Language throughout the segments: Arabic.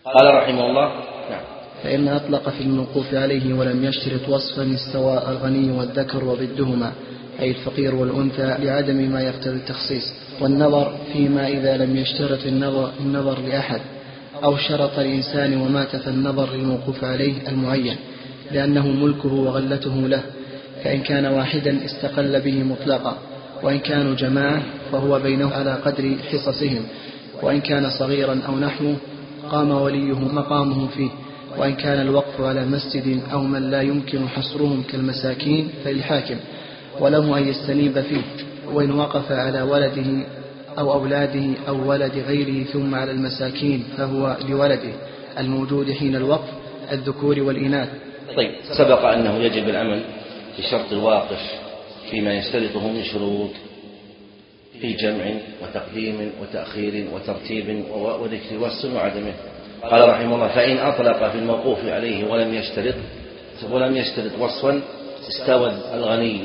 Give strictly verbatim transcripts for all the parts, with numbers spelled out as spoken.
قال رحمه الله: نعم. فإن أطلق في الموقوف عليه ولم يشترط وصفا استوى الغني والذكر وضدهما، أي الفقير والأنثى، لعدم ما يقتضي التخصيص. والنظر فيما إذا لم يشترط النظر, النظر لأحد أو شرط الإنسان ومات فالنظر للموقوف عليه المعين، لأنه ملكه وغلته له، فإن كان واحدا استقل به مطلقا، وإن كانوا جماعة فهو بينه على قدر حصصهم، وإن كان صغيرا أو نحوه قام وليه مقامه فيه، وإن كان الوقف على مسجد أو من لا يمكن حصرهم كالمساكين فللحاكم، وله أن يستنيب فيه، وإن وقف على ولده أو أولاده أو ولد غيره ثم على المساكين فهو لولده الموجود حين الوقف الذكور والإناث. طيب، سبق أنه يجب العمل بشرط الواقف فيما يشترطه من شروط في جمع وتقديم وتأخير وترتيب وذكر وصف وعدمه. قال رحمه الله: فإن أطلق في الموقوف عليه ولم يشترط ولم يشترط وصفا استوى الغني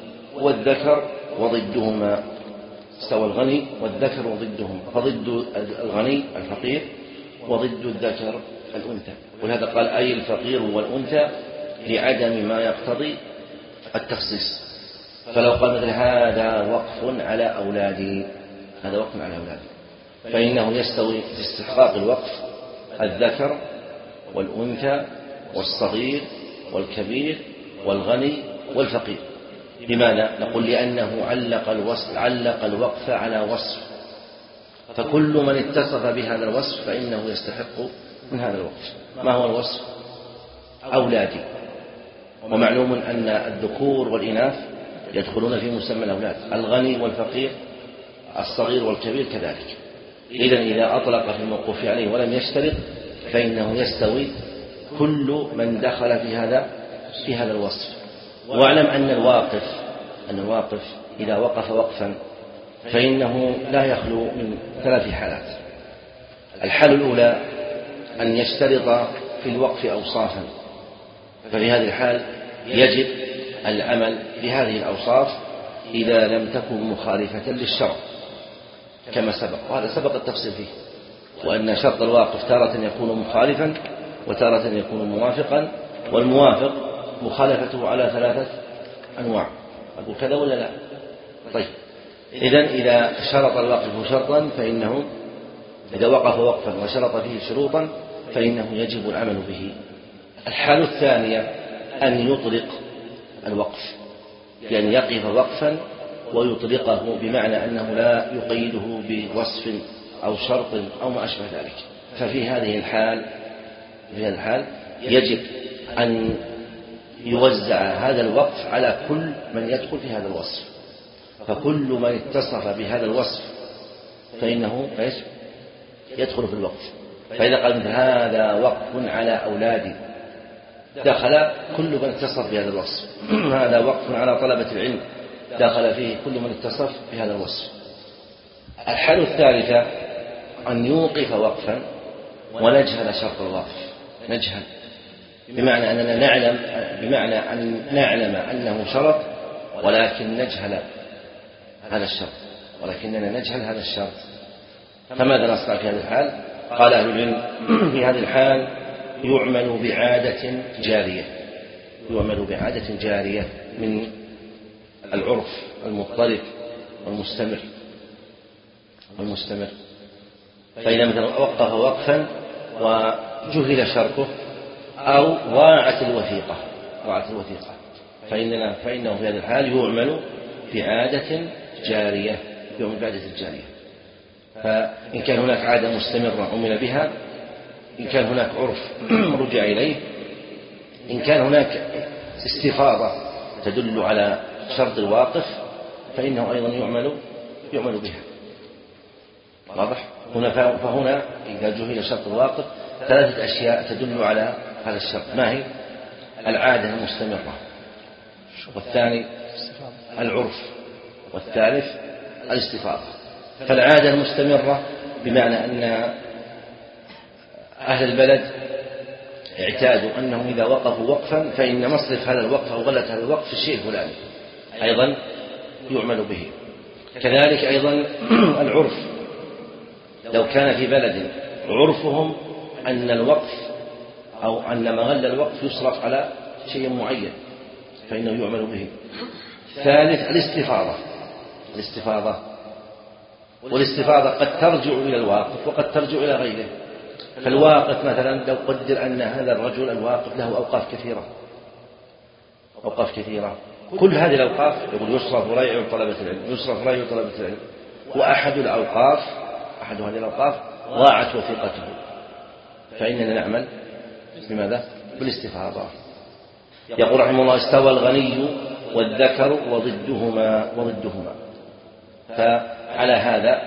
والذكر وضدهما. استوى الغني والذكر وضدهما، فضد الغني الفقير وضد الذكر الأنثى. ولهذا قال: أي الفقير والأنثى، لعدم ما يقتضي التخصيص. فلو قال مثل: هذا وقف على أولادي، هذا وقف على أولادي، فإنه يستوي في استحقاق الوقف الذكر والأنثى والصغير والكبير والغني والفقير. لماذا؟ نقول: لأنه علق الوصف علق الوقف على وصف، فكل من اتصف بهذا الوصف فإنه يستحق من هذا الوقف. ما هو الوصف؟ أولادي. ومعلوم أن الذكور والإناث يدخلون في مسمى الأولاد، الغني والفقير، الصغير والكبير كذلك. إذن إذا أطلق في الموقوف عليه ولم يشترط فإنه يستوي كل من دخل في هذا في هذا الوصف. واعلم أن الواقف أن الواقف إذا وقف وقفا فإنه لا يخلو من ثلاث حالات. الحالة الأولى أن يشترط في الوقف أوصافا، ففي هذه الحال يجب العمل بهذه الأوصاف إذا لم تكن مخالفة للشرع كما سبق، وهذا سبق التفصيل فيه، وأن شرط الواقف تارة يكون مخالفا وتارة يكون موافقا، والموافق مخالفته على ثلاثة أنواع. أقول كذا ولا لا؟ طيب، إذن إذا شرط الواقف شرطا فإنه إذا وقف وقفا وشرط فيه شروطا فإنه يجب العمل به. الحالة الثانية أن يطلق الوقف، يعني يقف وقفا ويطلقه، بمعنى أنه لا يقيده بوصف أو شرط أو ما أشبه ذلك. ففي هذه الحال في هذه الحال يجب أن يوزع هذا الوقف على كل من يدخل في هذا الوصف، فكل من اتصف بهذا الوصف فإنه يدخل في الوقف. فإذا قال مثل: هذا وقف على أولادي، دخل كل من اتصف بهذا الوصف. هذا وقف على طلبة العلم، دخل فيه كل من اتصف بهذا الوصف. الحالة الثالثة أن يوقف وقفا ونجهل شرط الوقف، نجهل بمعنى أننا نعلم بمعنى أن نعلم أنه شرط ولكن نجهل هذا الشرط ولكننا نجهل هذا الشرط. فماذا نصنع في هذه الحال؟ قال أهل العلم: في هذه الحال يعمل بعادة جارية يعمل بعادة جارية من العرف المضطرب والمستمر والمستمر فإذا مثلا وقف وقفا وجهل شرطه أو ضاعت الوثيقة ضاعت الوثيقة فإننا فإنه في هذه الحال يعمل بعادة جارية يعمل بعادة جارية. فإن كان هناك عادة مستمرة عمل بها، إن كان هناك عرف رجع إليه، إن كان هناك استفاضة تدل على شرط الواقف فإنه أيضا يعمل يعمل بها. واضح؟ هنا فهنا إذا جهل شرط الواقف ثلاثة أشياء تدل على هذا الشرط. ما هي؟ العادة المستمرة، والثاني العرف، والثالث الاستفاضة. فالعادة المستمرة بمعنى أن أهل البلد اعتادوا أنهم إذا وقفوا وقفا فإن مصرف هذا الوقف أو غلة هذا الوقف في الشيء الفلاني، أيضا يعمل به. كذلك أيضا العرف، لو كان في بلد عرفهم أن الوقف أو أن مغل الوقف يصرف على شيء معين فإنه يعمل به. ثالث الاستفاضة الاستفاضة والاستفاضة قد ترجع إلى الواقف وقد ترجع إلى غيره. فالواقف مثلا لو قدر أن هذا الرجل الواقف له أوقاف كثيرة أوقاف كثيرة كل هذه الأوقاف يقول يصرف ولا يعين طلبة العلم يصرف ولا يعين طلبة العلم، وأحد الأوقاف أحد هذه الأوقاف ضاعت وثيقته، فإننا نعمل بماذا؟ بالاستفاضة. يقول رحمه الله استوى الغني والذكر وضدهما وضدهما. فعلى هذا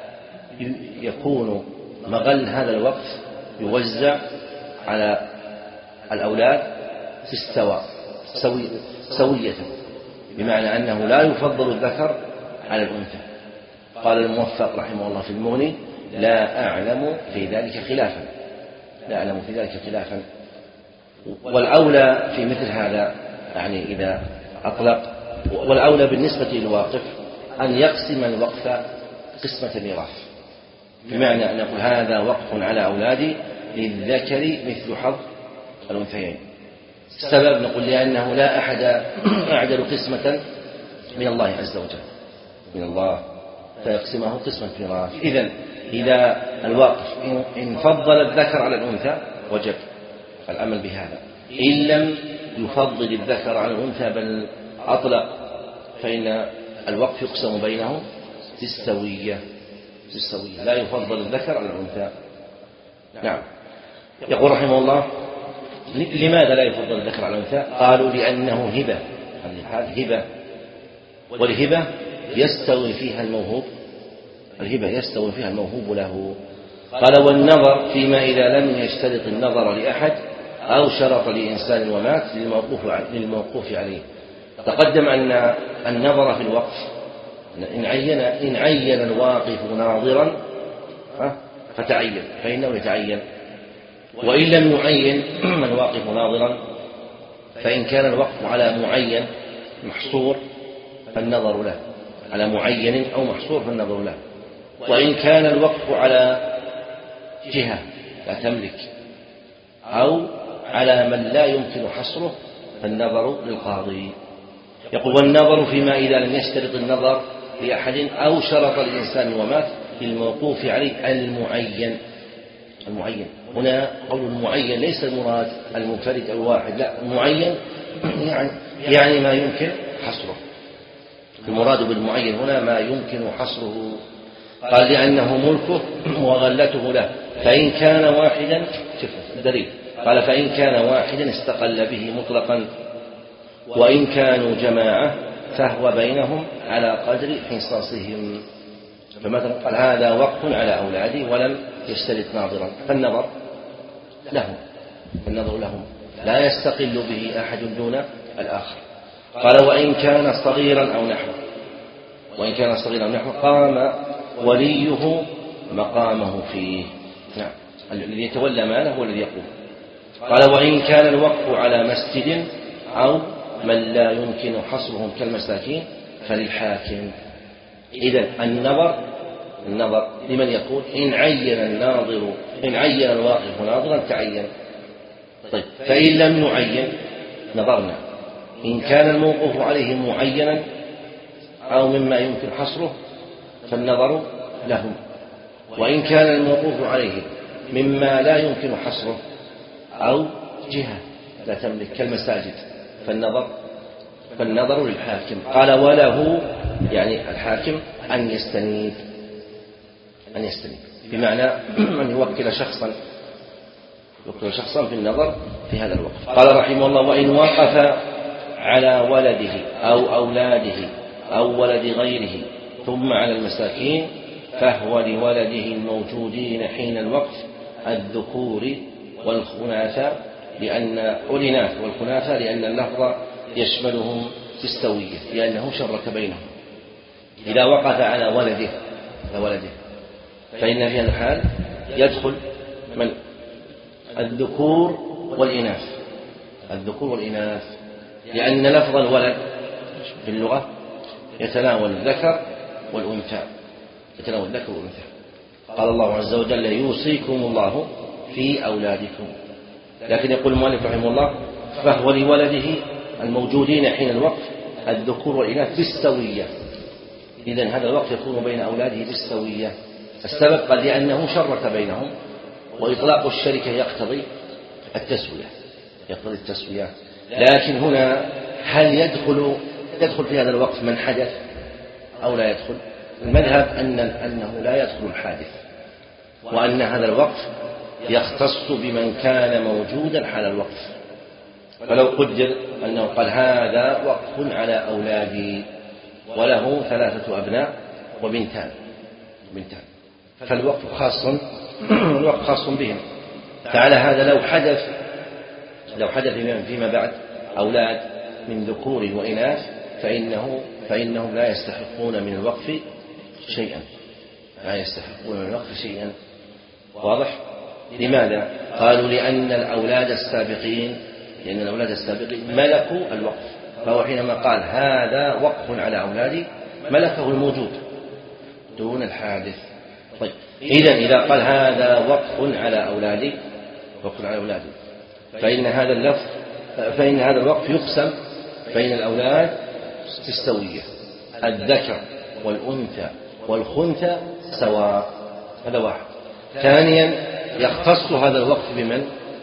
يكون مغل هذا الوقف يوزع على الأولاد في السواء سوي سوية، بمعنى أنه لا يفضل الذكر على الأنثى. قال الموفق رحمه الله في المغني لا أعلم في ذلك خلافا لا أعلم في ذلك خلافا والأولى في مثل هذا يعني إذا أطلق والأولى بالنسبة للواقف أن يقسم الوقف قسمة ميراث، بمعنى أن نقول هذا وقف على أولادي للذكر مثل حظ الأنثيين. السبب نقول لأنه لا أحد أعدل قسمة من الله عز وجل من الله فيقسمه قسمة ميراث. إذن إذا الواقف إن فضل الذكر على الأنثى وجب العمل بهذا، إن لم يفضل الذكر على الأنثى بل أطلق فإن الوقف يقسم بينهم بالسوية بالسوية لا يفضل الذكر على الأنثى. نعم. يقول رحمه الله لماذا لا يفضل الذكر على الأنثى؟ قالوا لأنه هبة هذه هبة والهبة يستوي فيها الموهوب الهبة يستوي فيها الموهوب له. قال والنظر فيما إذا لم يشترط النظر لأحد أو شرط لإنسان ومات للموقوف للموقوف عليه. تقدم أن النظر في الوقف إن عين إن عين الواقف ناظرا فتعين فإنه يتعين، وإن لم يعين الواقف ناظرا فإن كان الوقف على معين محصور فالنظر له على معين أو محصور فالنظر له، وإن كان الوقف على جهة لا تملك أو على من لا يمكن حصره فالنظر للقاضي. يقول والنظر فيما إذا لم يشترط النظر لأحد أو شرط الإنسان ومات للموقوف عليه المعين المعين هنا قول المعين ليس المراد المنفرد أو الواحد، لا المعين يعني, يعني ما يمكن حصره. المراد بالمعين هنا ما يمكن حصره. قال لأنه ملكه وغلته له، فإن كان واحدا شوف الدليل قال فإن كان واحدا استقل به مطلقا، وإن كانوا جماعة فهو بينهم على قدر حصصهم. فمثلا قال هذا وقف على أولادي ولم يشترط ناظرا فالنظر لهم النظر لهم لا يستقل به أحد دون الآخر. قال وإن كان صغيرا أو نحوه وإن كان صغيرا أو نحوه قام وليه مقامه فيه. نعم الذي يتولى ماله هو الذي يقوم. قال وإن كان الوقف على مسجد أو من لا يمكن حصرهم كالمساكين فللحاكم. إذن النظر النظر لمن يقول إن عين الناظر إن عين الواقف ناظرا تعين. طيب فإن لم يعين نظرنا إن كان الموقوف عليه معينا أو مما يمكن حصره فالنظر لهم، وإن كان الموقوف عليه مما لا يمكن حصره أو جهة لا تملك كالمساجد فالنظر فالنظر للحاكم. قال وله يعني الحاكم أن يستنيب أن يستنيب بمعنى أن يوكل شخصا يوكل شخصا في النظر في هذا الوقف. قال رحمه الله وإن وقف على ولده أو أولاده أو ولد غيره ثم على المساكين فهو لولده الموجودين حين الوقف الذكور والخناثة لأن الإناث والخناثة لأن اللفظ يشملهم في السوية لأنه شرك بينهم. إذا وقف على ولده على ولده فإن في هذا الحال يدخل من الذكور والإناث الذكور والإناث لأن لفظ الولد في اللغة يتناول الذكر والأنثى يتناول الذكر والأنثى. قال الله عز وجل يوصيكم الله في أولادكم. لكن يقول المؤلف رحمه الله فهو لولده الموجودين حين الوقف الذكور والإناث بالسوية. إذن هذا الوقف يكون بين أولاده بالسوية. السبب قال لأنه شرك بينهم، وإطلاق الشركة يقتضي التسوية يقتضي التسوية. لكن هنا هل يدخل يدخل في هذا الوقف من حدث أو لا يدخل؟ المذهب أن أنه لا يدخل الحادث، وأن هذا الوقف يختص بمن كان موجودا حال الوقف. فلو قدر أنه قال هذا وقف على أولادي وله ثلاثة أبناء وبنتان بنتان فالوقف خاص الوقف خاص بهم. فعلى هذا لو حدث لو حدث فيما بعد أولاد من ذكور وإناث فإنه فإنهم لا يستحقون من الوقف شيئا لا يستحقون من الوقف شيئا واضح؟ لماذا؟ قالوا لأن الأولاد السابقين لأن الأولاد السابقين ملكوا الوقف، فهو حينما قال هذا وقف على أولادي ملكه الموجود دون الحادث. طيب إذن إذا قال هذا وقف على أولادي وقف على أولادي فإن هذا اللفظ فإن هذا الوقف يقسم بين الأولاد بالسوية، الذكر والأنثى والخنثى سواء. هذا واحد. ثانيا يختص هذا الوقف بمن؟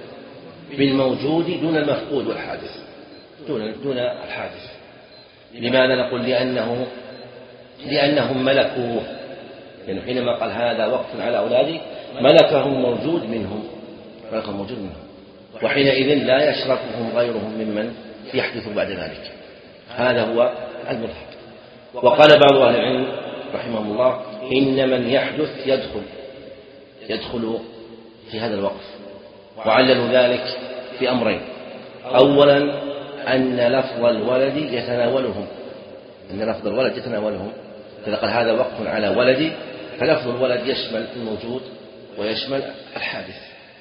بالموجود دون المفقود والحادث دون دون الحادث. لماذا نقول؟ لأنه لأنهم ملكوه، يعني حينما قال هذا وقف على أولادي ملكهم موجود منهم ملكهم موجود منهم وحينئذ لا يشركهم غيرهم ممن يحدث بعد ذلك. هذا هو المذهب. وقال بعض أهل العلم رحمهم الله إن من يحدث يدخل يدخل في هذا الوقف، وعللوا ذلك في أمرين. أولا أن لفظ الولد يتناولهم أن لفظ الولد يتناولهم إذا قال هذا وقف على ولدي فلفظ الولد يشمل الموجود ويشمل الحادث.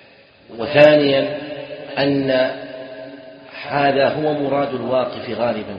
وثانيا أن هذا هو مراد الواقف غالبا،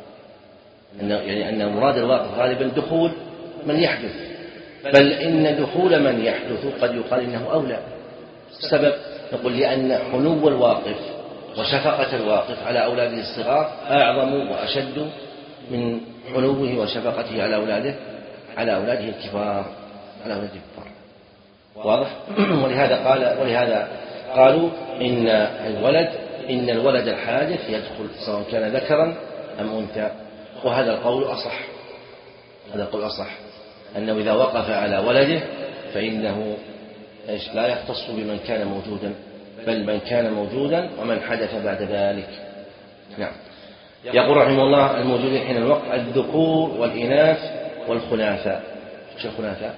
يعني أن مراد الواقف غالبا دخول من يحدث، بل إن دخول من يحدث قد يقال إنه أولى. السبب نقول لأن حنو الواقف وشفقة الواقف على أولاده الصغار أعظم وأشد من حنوه وشفقته على أولاده على أولاده الكبار على أولاده الكبار. واضح؟ ولهذا قال ولهذا قالوا إن الولد إن الولد الحادث يدخل سواء كان ذكرا أم أنثى. وهذا القول أصح هذا القول أصح أنه إذا وقف على ولده فإنه لا يختص بمن كان موجودا، بل من كان موجودا ومن حدث بعد ذلك. نعم. يقول رحمه الله الموجودين حين الوقف الذكور والإناث والخناثة. شو الخناثة؟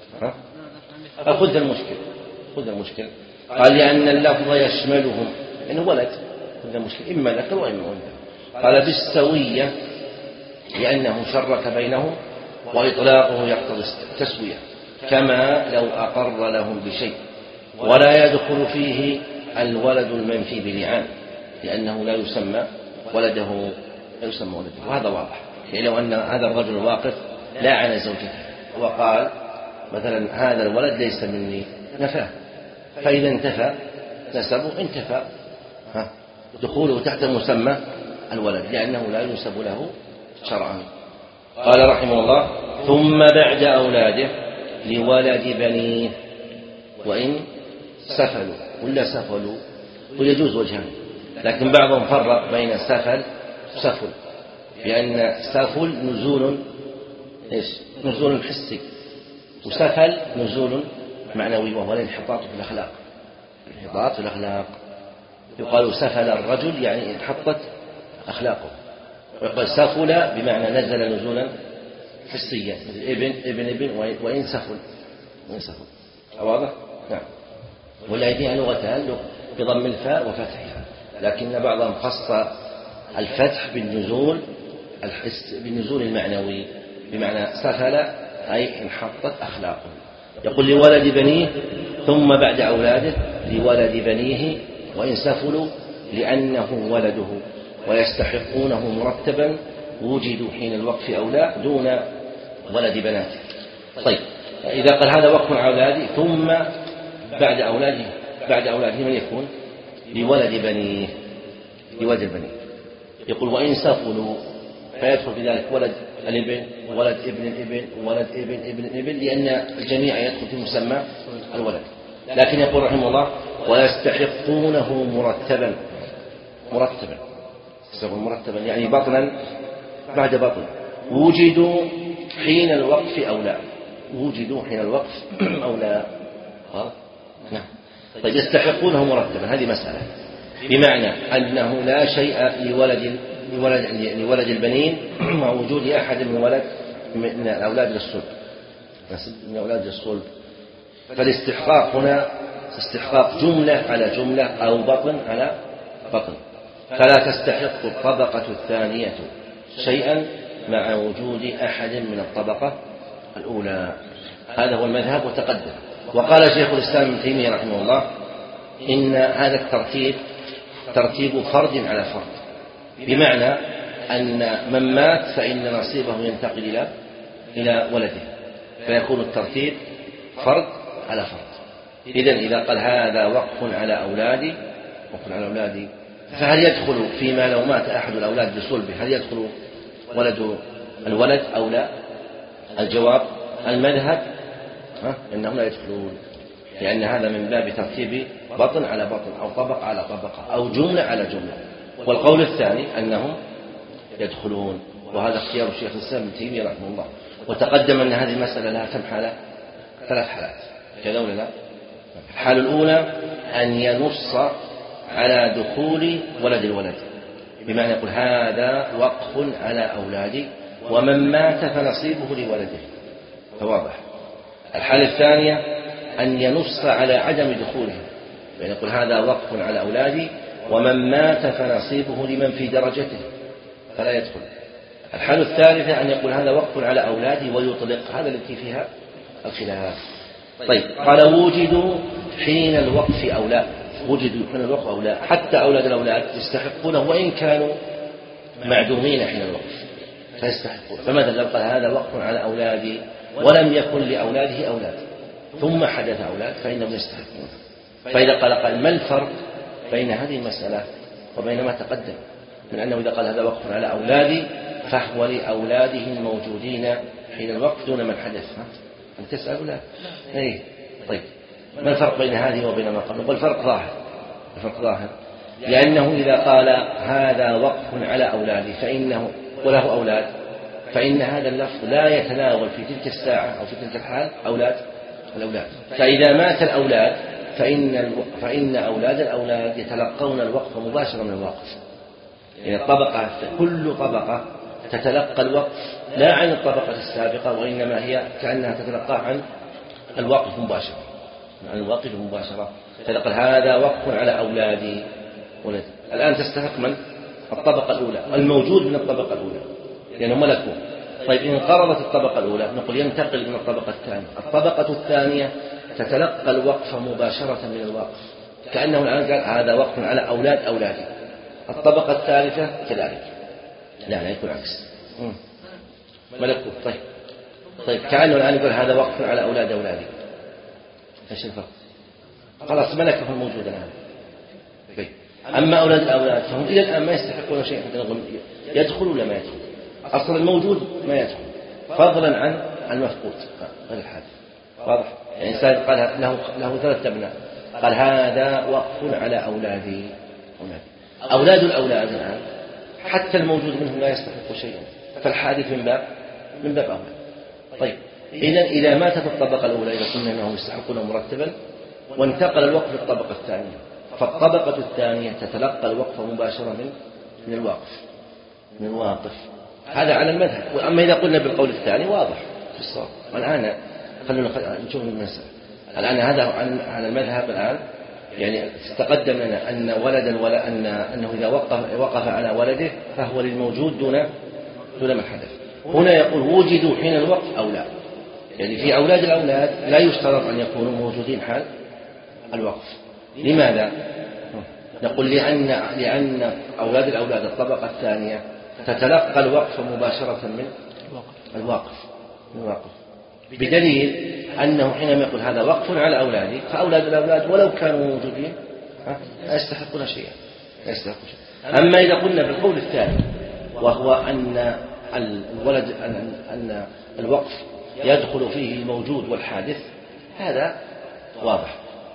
خذ المشكل خذ المشكل قال لأن اللفظ يشملهم إنه ولد خذ المشكل إما ذكر وإما أنثى. قال بالسوية لأنه شرك بينهم وإطلاقه يقتضي التسوية، كما لو أقر لهم بشيء، ولا يدخل فيه الولد المنفي بلعان لأنه لا يسمى ولده لا يسمى ولده. وهذا واضح، يعني لو أن هذا الرجل الواقف لاعن زوجته وقال مثلا هذا الولد ليس مني نفاه، فإذا انتفى نسبه انتفى دخوله تحت مسمى الولد لأنه لا ينسب له شرعا. قال رحمه الله ثم بعد أولاده لولد بنيه وإن سفلوا ولا سفلوا، ويجوز وجهان، لكن بعضهم فرق بين سفل وسفل، لأن سفل نزول إيش؟ نزول حسي، وسفل نزول معنوي وهو الانحطاط في الأخلاق. الانحطاط في الأخلاق يقال سفل الرجل يعني انحطت أخلاقه، ويقال سفل بمعنى نزل نزولا حسيا مثل ابن ابن ابن وإن سفل وإن سفل. واضح؟ نعم. والأيديها لغتان بضم الفاء وفتحها، لكن بعضهم خص الفتح بالنزول الحس بالنزول المعنوي بمعنى سفل أي انحطت أخلاقه. يقول لولد بنيه ثم بعد أولاده لولد بنيه وإن سفلوا لأنه ولده ويستحقونه مرتبا وجدوا حين الوقف أولى دون ولد بناته. طيب إذا قال هذا وقف على أولادي ثم بعد أولاده بعد أولاده من يكون؟ لولد بنيه، لولد البنيه. يقول وإن سفلوا فيدخل في ذلك ولد الابن ولد ابن الابن ولد ابن ابن الابن، لأن الجميع يدخل في مسمى الولد. لكن يقول رحمه الله ويستحقونه مرتبا، مرتبا مرتبا يعني بطنا بعد بطن، وجدوا حين الوقف أو لا، وجدوا حين الوقف أو لا. نعم. طيب يستحقونه مرتبا هذه مسألة، بمعنى أنه لا شيء لولد لولد لولد البنين مع وجود أحد من ولد من الأولاد للصلب، من الأولاد للصلب، فالاستحقاق هنا استحقاق جملة على جملة أو بطن على بطن، فلا تستحق الطبقة الثانية شيئا مع وجود أحد من الطبقة الأولى. هذا هو المذهب وتقدم. وقال شيخ الإسلام ابن تيمية رحمه الله إن هذا الترتيب ترتيب فرد على فرد، بمعنى أن من مات فإن نصيبه ينتقل إلى إلى ولده، فيكون الترتيب فرد على فرد. إذن إذا قال هذا وقف على أولادي، وقف على أولادي، فهل يدخل فيما لو مات أحد الأولاد بصلبه هل يدخل ولد الولد أو لا؟ الجواب المذهب إنهم لا يدخلون، لأن هذا من باب ترتيب بطن على بطن أو طبقة على طبقة أو جملة على جملة. والقول الثاني أنهم يدخلون، وهذا اختيار الشيخ الإسلام ابن تيمية رحمه الله. وتقدم أن هذه المسألة لها كم حالة؟ ثلاث حالات كذا ولا لا؟ الحالة الأولى أن ينص على دخول ولد الولد، بمعنى يقول هذا وقف على أولادي ومن مات فنصيبه لولده، فواضح. الحالة الثانية أن ينص على عدم دخوله، يعني يقول هذا وقف على أولادي ومن مات فنصيبه لمن في درجته فلا يدخل. الحالة الثالثة أن يقول هذا وقف على أولادي ويطلق، هذا التي فيها الخلاف. طيب قال وجدوا حين الوقف أو لا، وجدوا حين الوقف أو لا، حتى أولاد الأولاد يستحقونه وإن كانوا معدومين حين الوقف فيستحقون. فماذا لو قال هذا وقف على أولادي ولم يكن لأولاده أولاد ثم حدث أولاد فإنهم يستحقون. فإذا قال قال ما الفرق بين هذه المسألة وبين ما تقدم من أنه إذا قال هذا وقف على أولادي فهو لأولاده الموجودين حين الوقف دون من حدث؟ أنت تسأل لا؟ إيه. طيب ما الفرق بين هذه وبين ما قبل؟ والفرق ظاهر، الفرق ظاهر، لأنه إذا قال هذا وقف على أولادي فإنه وله أولاد، فإن هذا اللفظ لا يتناول في تلك الساعة أو في تلك الحال أولاد الأولاد. فإذا مات الأولاد فإن فإن أولاد الأولاد يتلقون الوقف مباشرة من الواقف، يعني الطبقة كل طبقة تتلقى الوقف لا عن الطبقة السابقة، وإنما هي كأنها تتلقى عن الواقف مباشرة، عن الواقف مباشرة. فقال هذا وقف على أولادي ولد. الآن تستحق من؟ الطبقة الأولى، الموجود من الطبقة الأولى لأنهم ملكوا. طيب إن انقرضت الطبقة الأولى نقول ينتقل من الطبقة الثانية. الطبقة الثانية تتلقى الوقف مباشرة من الواقف، كأنه الآن قال هذا وقف على أولاد أولادي. الطبقة الثالثة كذلك، لا لا يكون عكس ملكوا. طيب طيب كأنه الآن يقول هذا وقف على أولاد أولادي، ايش الفرق؟ خلاص ملكه الموجود الآن. طيب أما أولاد الأولاد فهم إلى الآن ما يستحقون شيء، يدخل ولا ما يدخل؟ أصلا الموجود ما يدخل فضلا عن المفقود غير الحادث. واضح؟ يعني إنسان قال له له ثلاث أبناء، قال هذا وقف على أولادي أولادي أولاد الأولاد الآن حتى الموجود منهم لا يستحق شيئا، فالحادث من باب من باب أولى. طيب إذا إذا ماتت الطبقة الأولى إذا قلنا أنهم يستحقون مرتبا وانتقل الوقف للطبقة الثانية، فالطبقة الثانية تتلقى الوقف مباشرة من من الواقف من الواقف. هذا على المذهب. وأما إذا قلنا بالقول الثاني واضح في الصواب. والآن خلونا نشوف المسألة الآن هذا على المذهب الآن، يعني تقدم لنا أن ولدا ولا أن أنه إذا وقف وقف على ولده فهو للموجود دون دون من حدث. هنا يقول وجدوا حين الوقف أو لا، يعني في أولاد الأولاد لا يشترط أن يكونوا موجودين حال الوقف. لماذا؟ نقول لأن لأن أولاد الأولاد الطبقة الثانية تتلقى الوقف مباشرة من الواقف من الواقف بدليل أنه حينما يقول هذا وقف على أولادي فأولاد الأولاد ولو كانوا موجودين لا يستحقون شيئا لا يستحقون شيئا. أما إذا قلنا بالقول الثاني وهو أن الولد أن الوقف يدخل فيه الموجود والحادث هذا واضح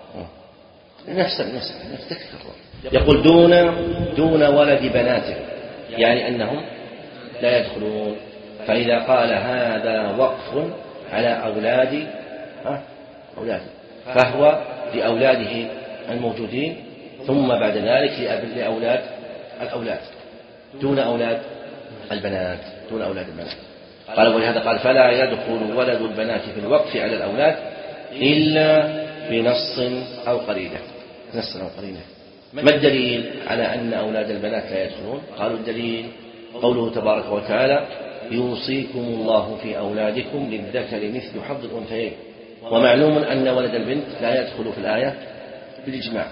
نفس نفس نفس تكرر. يقول دون دون ولد بناته يعني أنهم لا يدخلون. فإذا قال هذا وقف على أولاد أولاده فهو لأولاده الموجودين ثم بعد ذلك لأولاد الأولاد دون أولاد البنات دون أولاد البنات. قال ولهذا قال فلا يدخل ولد البنات في الوقف على الأولاد إلا بنص أو قرينة نص أو قرينة. ما الدليل على أن أولاد البنات لا يدخلون؟ قالوا الدليل قوله تبارك وتعالى يوصيكم الله في أولادكم للذكر مثل حظ الأنثيين. ومعلوم أن ولد البنت لا يدخل في الآية بالإجماع.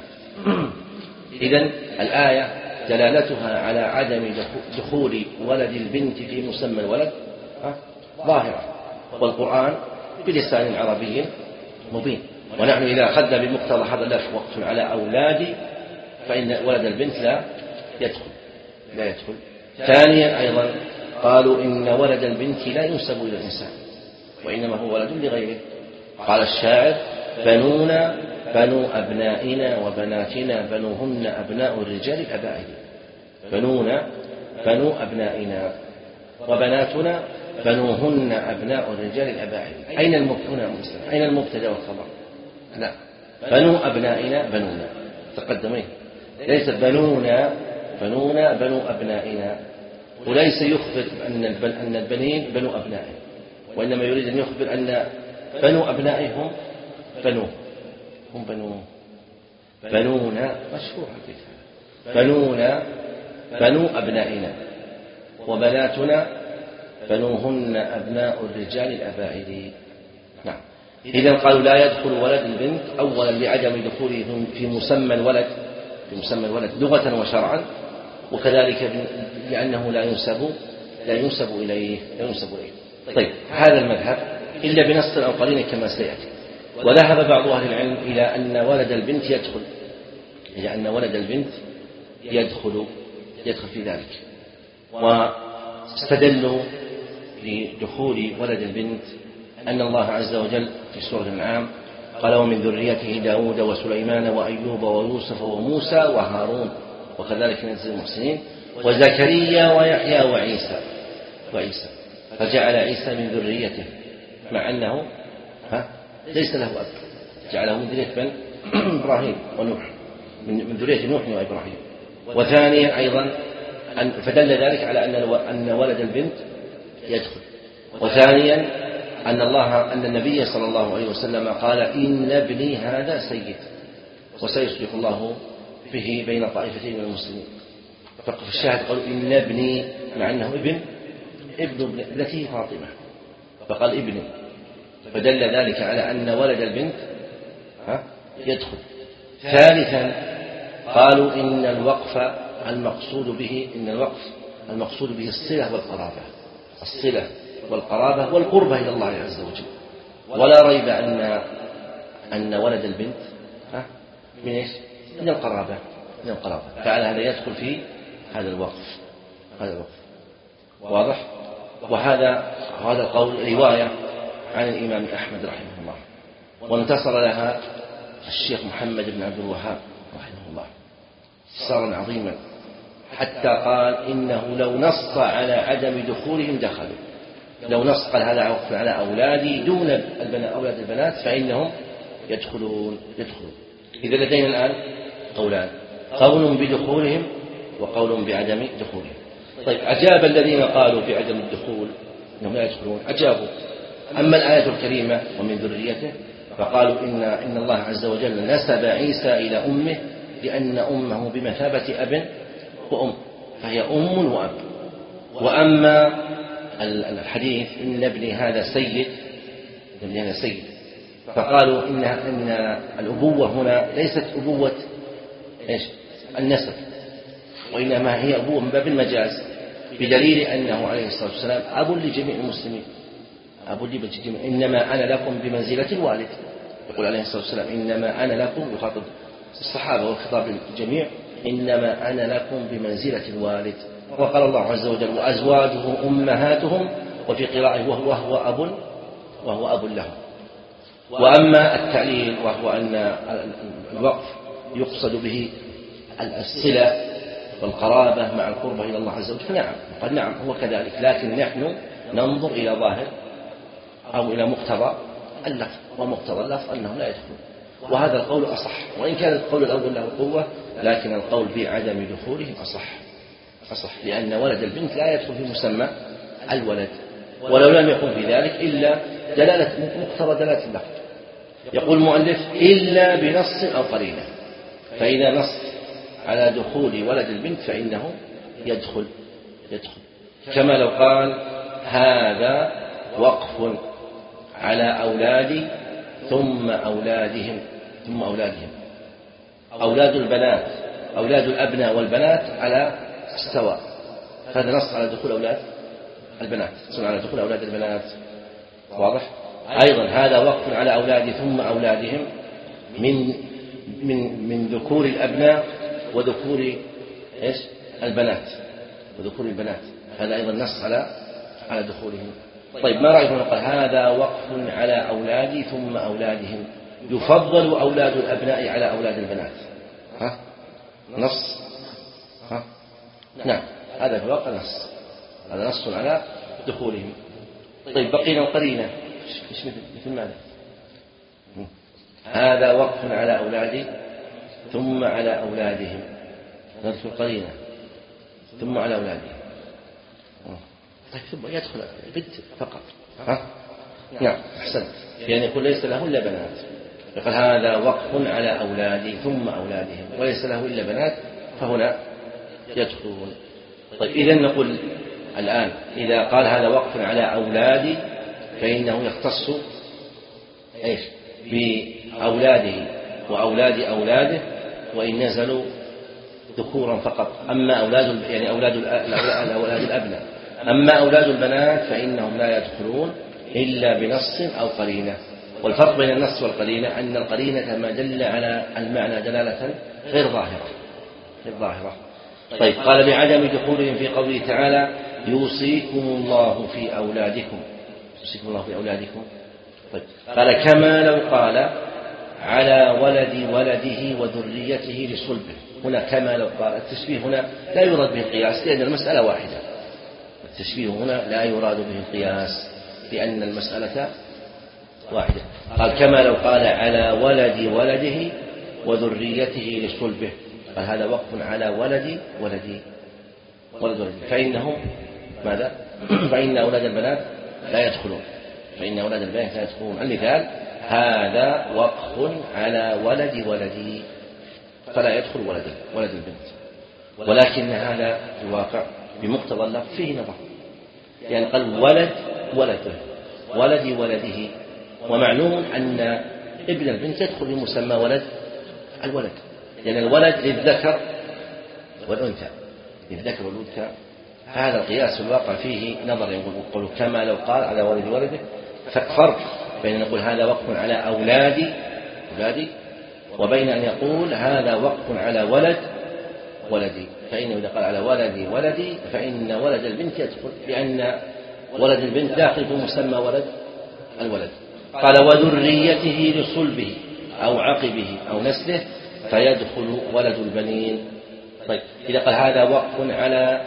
إذن الآية دلالتها على عدم دخول ولد البنت في مسمى الولد ظاهرة والقرآن بلسان عربي مبين. ونحن إذا أخذنا بمقتضى هذا اللفظ وقف على أولادي فإن ولد البنت لا يدخل لا يدخل. ثانيا أيضا قالوا إن ولد البنت لا ينسب إلى الإنسان وإنما هو ولد لغيره. قال الشاعر بنونا بنو أبنائنا وبناتنا بنوهن أبناء الرجال الأبائل. بنونا بنو أبنائنا وبناتنا بنوهن أبناء الرجال الأبائل. أين المبتدأ أين المبتدأ والخبر؟ لا بنو أبنائنا بنونا تقدمين ليس بنونا بنونا بنو أبنائنا. وليس يخبر أن البنين بنو أبنائه وإنما يريد أن يخبر أن بنو أبنائهم بنو هم بنو بنونا مشهور حقيقة بنونا بنو أبنائنا وبناتنا بنوهن أبناء الرجال الأبائل. نعم. إذن قالوا لا يدخل ولد البنت أولا لعدم دخوله في مسمى الولد في مسمى الولد لغة وشرعا وكذلك لأنه لا ينسب لا ينسب إليه لا ينسب إليه. طيب هذا المذهب إلا بنص أو قرينة كما سيأتي. وذهب بعض أهل العلم إلى أن ولد البنت يدخل إلى أن ولد البنت يدخل يدخل في ذلك. واستدلوا لدخول ولد البنت أن الله عز وجل في سورة الأنعام قال ومن ذريته داود وسليمان وأيوب ويوسف وموسى وهارون وكذلك نجزي المحسنين وزكريا ويحيى وعيسى وعيسى فجعل عيسى من ذريته مع أنه ها ليس له أب جعله من ذرية بن إبراهيم ونوح من ذرية نوح وإبراهيم. وثانيا أيضا أن فدل ذلك على أن ولد البنت يدخل. وثانيا أن الله أن النبي صلى الله عليه وسلم قال إن ابني هذا سيد وسيصلح الله به بين طائفتين من المسلمين. ففي الشاهد قالوا إن ابني مع أنه ابن ابن ابنته فاطمة فقال ابني فدل ذلك على أن ولد البنت يدخل. ثالثا قالوا إن الوقف المقصود به إن الوقف المقصود به الصلة والقرابة الصلة والقرابة والقربة إلى الله عز وجل. ولا ريب أن أن ولد البنت من إيش؟ من القرابة من القرابة فعلى هذا يدخل في هذا الوقف هذا الوقف واضح. وهذا هذا القول رواية عن الإمام أحمد رحمه الله وانتصر لها الشيخ محمد بن عبد الوهاب رحمه الله انتصارا عظيما حتى قال إنه لو نص على عدم دخولهم دخلوا. لو نص قال هذا وقف على أولادي دون البنات أولاد البنات فإنهم يدخلون يدخلون. إذا لدينا الآن قولان قول بدخولهم وقول بعدم دخولهم. طيب أجاب الذين قالوا بعدم الدخول أنهم لا يدخلون أجابوا. أما الآية الكريمة ومن ذريته فقالوا إن إن الله عز وجل نسب عيسى إلى أمه لأن أمه بمثابة أب وأم فهي أم وأب. وأما الحديث إن ابني هذا سيد ابني هذا سيد فقالوا إن إن الأبوة هنا ليست أبوة إيش النسب وإنما هي أبوة من باب المجاز بدليل أنه عليه الصلاة والسلام أب لجميع المسلمين أبو لي بنت إنما أنا لكم بمنزلة الوالد. يقول عليه الصلاة والسلام إنما أنا لكم، يخاطب الصحابة والخطاب للجميع، إنما أنا لكم بمنزلة الوالد. وقال الله عز وجل وأزواجه أمهاتهم، وفي قراءة وهو, وهو أب وهو أب لهم. وأما التعليل وهو أن الوقف يقصد به الصلة والقرابة مع القربة إلى الله عز وجل، فنعم قد نعم هو كذلك، لكن نحن ننظر إلى ظاهر أو إلى مقتضى اللفظ، ومقتضى اللفظ أنهم لا يدخلون، وهذا القول أصح، وإن كان القول الأول له قوة لكن القول بعدم دخولهم أصح أصح لأن ولد البنت لا يدخل في مسمى الولد، ولو لم يكن في ذلك إلا دلالة مقتضى دلالة اللفظ. يقول المؤلف إلا بنص أو قرينة، فإذا نص على دخول ولد البنت فإنه يدخل يدخل كما لو قال هذا وقف على أولادي ثم أولادهم ثم أولادهم أولاد البنات أولاد الأبناء والبنات على السواء، هذا نص على دخول أولاد البنات نص على دخول أولاد البنات، واضح؟ أيضا هذا وقف على أولادي ثم أولادهم من من من ذكور الأبناء وذكور إيش البنات وذكور البنات، هذا أيضا نص على على دخولهم. طيب ما رأيكم قال هذا وقف على أولادي ثم أولادهم، يفضل أولاد الأبناء على أولاد البنات، ها نص ها نعم هذا في الواقع نص، هذا نص على دخولهم. طيب بقينا القرينة إيش مثل ماذا؟ هذا وقف على أولادي ثم على أولادهم، نذكر القرينة ثم على أولادهم، طيب ثم يدخل البنت فقط، ها نعم أحسنت، يعني يقول ليس له إلا بنات، يقول هذا وقف على أولادي ثم أولادهم وليس له إلا بنات، فهنا يدخلون. طيب إذا نقول الآن إذا قال هذا وقف على أولادي فإنه يختص إيش بأولاده وأولاد أولاده وإن نزلوا ذكورا فقط، أما أولاد يعني أولاد الأولاد الأبناء، أما أولاد البنات فإنهم لا يدخلون إلا بنص أو قرينة. والفرق بين النص والقرينة أن القرينة ما دل على المعنى دلالة غير ظاهرة غير ظاهرة. طيب قال بعدم دخولهم في قوله تعالى يوصيكم الله في أولادكم، يوصيكم الله في أولادكم. طيب قال كما لو قال على ولد ولده وذريته لصلبه، هنا كما لو قال التشبيه هنا لا يراد به القياس لأن المسألة واحدة، التشبيه هنا لا يراد به القياس لأن المسألة واحدة. قال كما لو قال على ولد ولده وذريته لصلبه، قال هذا وقف على ولد ولدي ولد ولدي فإنهم ماذا؟ فإن أولاد البنات لا يدخلون فإن أولاد البنات لا يدخلون. المثال هذا وقف على ولد ولدي فلا يدخل ولد ولد البنت، ولكن هذا في الواقع بمقتضى اللفظ فيه نظر، يعني قال ولد ولده ولد ولده، ومعلوم أن ابن البنت يدخل بمسمى ولد الولد، لأن يعني الولد للذكر والأنثى للذكر والأنثى، هذا القياس في الواقع فيه نظر. يقول كما لو قال على ولد ولده، ففرق بين أن يقول هذا وقف على أولادي أولادي وبين أن يقول هذا وقف على ولد ولدي، فإنه إذا قال على ولدي ولدي فإن ولد البنت يدخل لأن ولد البنت داخل في مسمى ولد الولد. قال وذريته لصلبه أو عقبه أو نسله فيدخل ولد البنين. طيب إذا قال هذا وقف على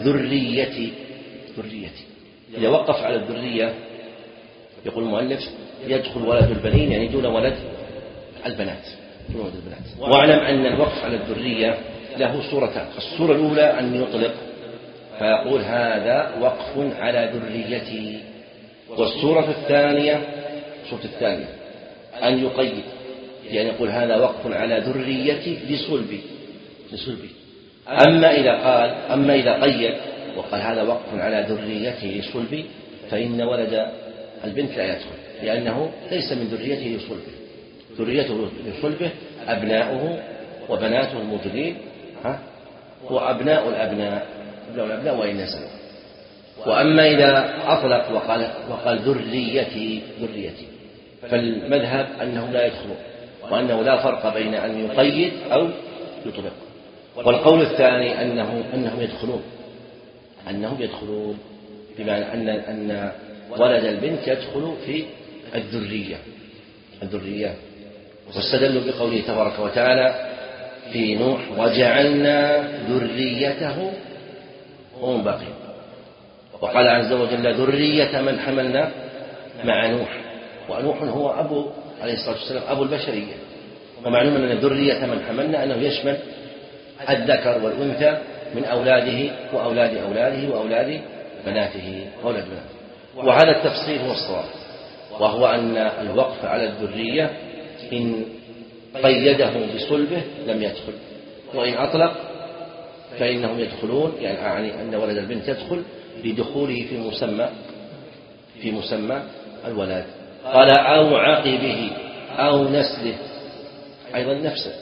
ذريتي ذريتي إذا وقف على الذرية يقول المؤلف يدخل ولد البنين يعني دون ولد البنات دون ولد البنات. واعلم أن الوقف على الذرية له صورتان، الصورة الأولى أن يطلق فيقول هذا وقف على ذريتي، والصورة الثانية الصورة الثانية أن يقيد يعني يقول هذا وقف على ذريتي لصلبي لصلبي. أما إذا قال أما إذا قيد وقال هذا وقف على ذريته لصلبي فإن ولد البنت لا يدخل لأنه ليس من ذريته لصلبه، ذريته لصلبه أبناؤه وبناته الموجودين ها وأبناء الأبناء أبناء الأبناء وإن نزلوا وأما إذا أطلق وقال, وقال ذريتي ذريتي فالمذهب أنه لا يدخلون، وأنه لا فرق بين أن يقيد أو يطلق. والقول الثاني أنه أنهم يدخلون أنهم يدخلون بمعنى أن أن ولد البنت يدخل في الذرية الذرية واستدلوا بقوله تبارك وتعالى في نوح وجعلنا ذريته هم باقين، وقال عز وجل ذرية من حملنا مع نوح، ونوح هو أبو عليه الصلاة والسلام أبو البشرية، ومعلوم أن ذرية من حملنا أنه يشمل الذكر والأنثى من أولاده وأولاد أولاده وأولاد بناته وأولاد بناته. وهذا التفصيل هو الصواب، وهو أن الوقف على الذرية إن قيده بصلبه لم يدخل، وإن أطلق فإنهم يدخلون، يعني أن ولد البنت يدخل لدخوله في مسمى في مسمى الولد. قال أو عقبه أو نسله، أيضا نفسه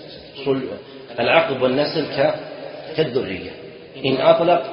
العقب والنسل كالذرية، إن أطلق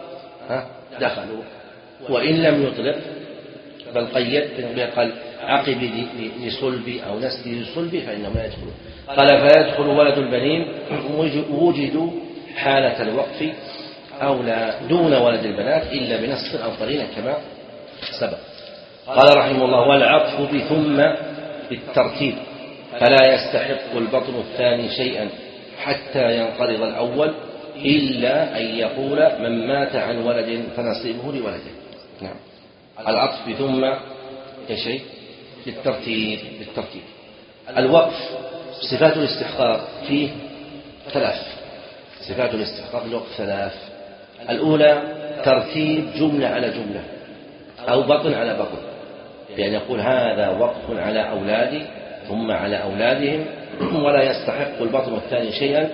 دخلوا، وإن لم يطلق بل قيد قال عقب لصلبي أو نسل لصلبي فإنهم لا يدخلون. قال فيدخل ولد البنين وجدوا حالة الوقف أو لا دون ولد البنات إلا بنص أو قرينة كما سبق. قال رحمه الله والعطف بثم بالترتيب فلا يستحق البطن الثاني شيئا حتى ينقرض الأول إلا أن يقول من مات عن ولد فنصيبه لولده. نعم. العطف بثم كشيء بالترتيب بالترتيب. الوقف صفات الاستحقاق فيه ثلاث صفات الاستحقاق الوقف ثلاث. الأولى ترتيب جملة على جملة أو بطن على بطن، يعني يقول هذا وقف على أولادي ثم على أولادهم ولا يستحق البطن الثاني شيئا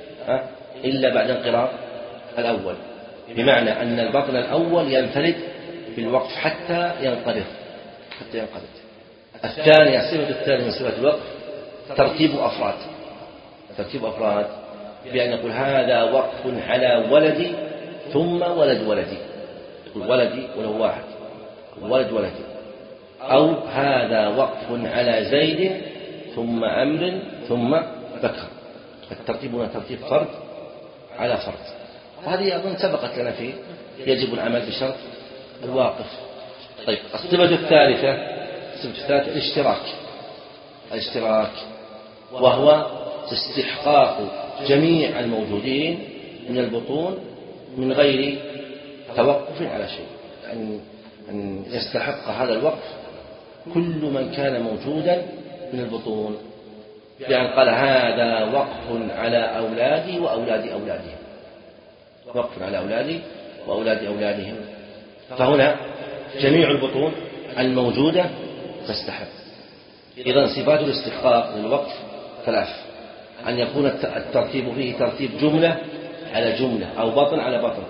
إلا بعد انقراض الأول، بمعنى أن البطن الأول ينفرد بالوقف حتى ينقرض حتى ينقرض. الثانية الصفة الثانية من صفات الوقف ترتيب أفراد ترتيب أفراد بأن يقول هذا وقف على ولدي ثم ولد ولدي، يقول ولدي ولو واحد ولد ولدي، أو هذا وقف على زيد ثم أمر ثم بكر. الترتيب هنا ترتيب فرد على فرد. هذه أظن سبقت لنا في يجب العمل بشرط الواقف. طيب الصفة الثالثة الصفة الثالثة الاشتراك الاشتراك وهو استحقاق جميع الموجودين من البطون من غير توقف على شيء، أن أن يستحق هذا الوقف كل من كان موجودا من البطون، بأن قال هذا وقف على أولادي وأولاد أولادهم وقف على أولادي وأولاد أولادهم. فهنا جميع البطون الموجودة تستحق. إذن صفات الاستحقاق للوقف ثلاث: أن يكون الترتيب فيه ترتيب جملة على جملة أو بطن على بطن،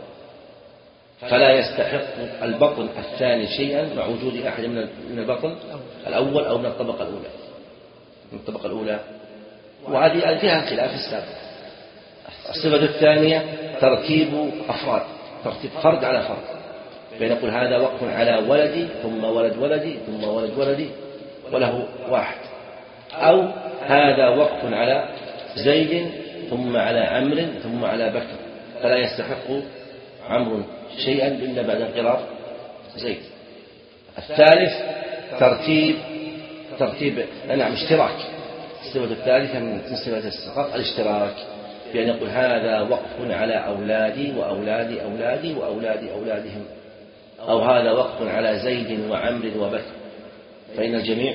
فلا يستحق البطن الثاني شيئا مع وجود أحد من البطن الأول أو من الطبقة الأولى من الطبقة الأولى وهذه الجهة خلاف السابق. الصفة الثانية ترتيب أفراد ترتيب فرد على فرد، بين يقول هذا وقف على ولدي ثم ولد ولدي ثم ولد ولدي وله واحد، أو هذا وقف على زيد ثم على عمرو ثم على بكر، فلا يستحق عمرو شيئا إلا بعد انقراض زيد. الثالث ترتيب ترتيب نعم اشتراك. الصفة الثالثة من صفات الاستحقاق الاشتراك، بأن يقول هذا وقف على أولادي وأولاد أولادي وأولاد أولادهم، أو هذا وقف على زيد وعمرو وبكر، فإن الجميع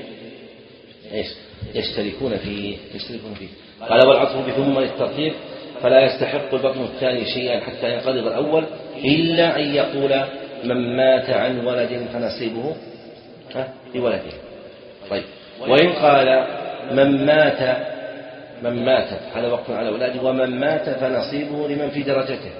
يشتركون فيه يشتركون فيه. قال والعطف بثم للترتيب فلا يستحق البطن الثاني شيئا حتى ينقضي الأول إلا أن يقول من مات عن ولد فنصيبه لولده. طيب وإن قال من مات من مات هذا وقف على أولاده ومن مات فنصيبه لمن في درجته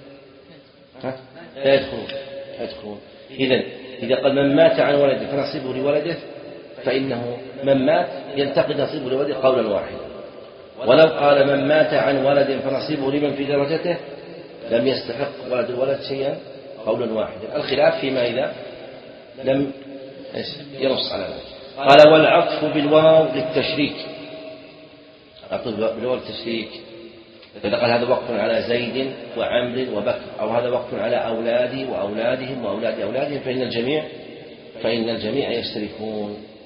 لا يدخلون يدخلون. إذن إذا قال من مات عن ولده فنصيبه لولده فإنه من مات ينتقد نصيبه لولده قولا واحدا، ولو قال من مات عن ولد فنصيبه لمن في درجته لم يستحق ولد الولد شيئا قولا واحدا. الخلاف فيما إذا لم ينص على ذلك. قال والعطف بالواو للتشريك، عطف بالواو للتشريك إذا قال هذا وقف على زيد وعمر وبكر، أو هذا وقف على أولادي وأولادهم وأولاد أولادهم، فإن الجميع فإن الجميع يشتركون.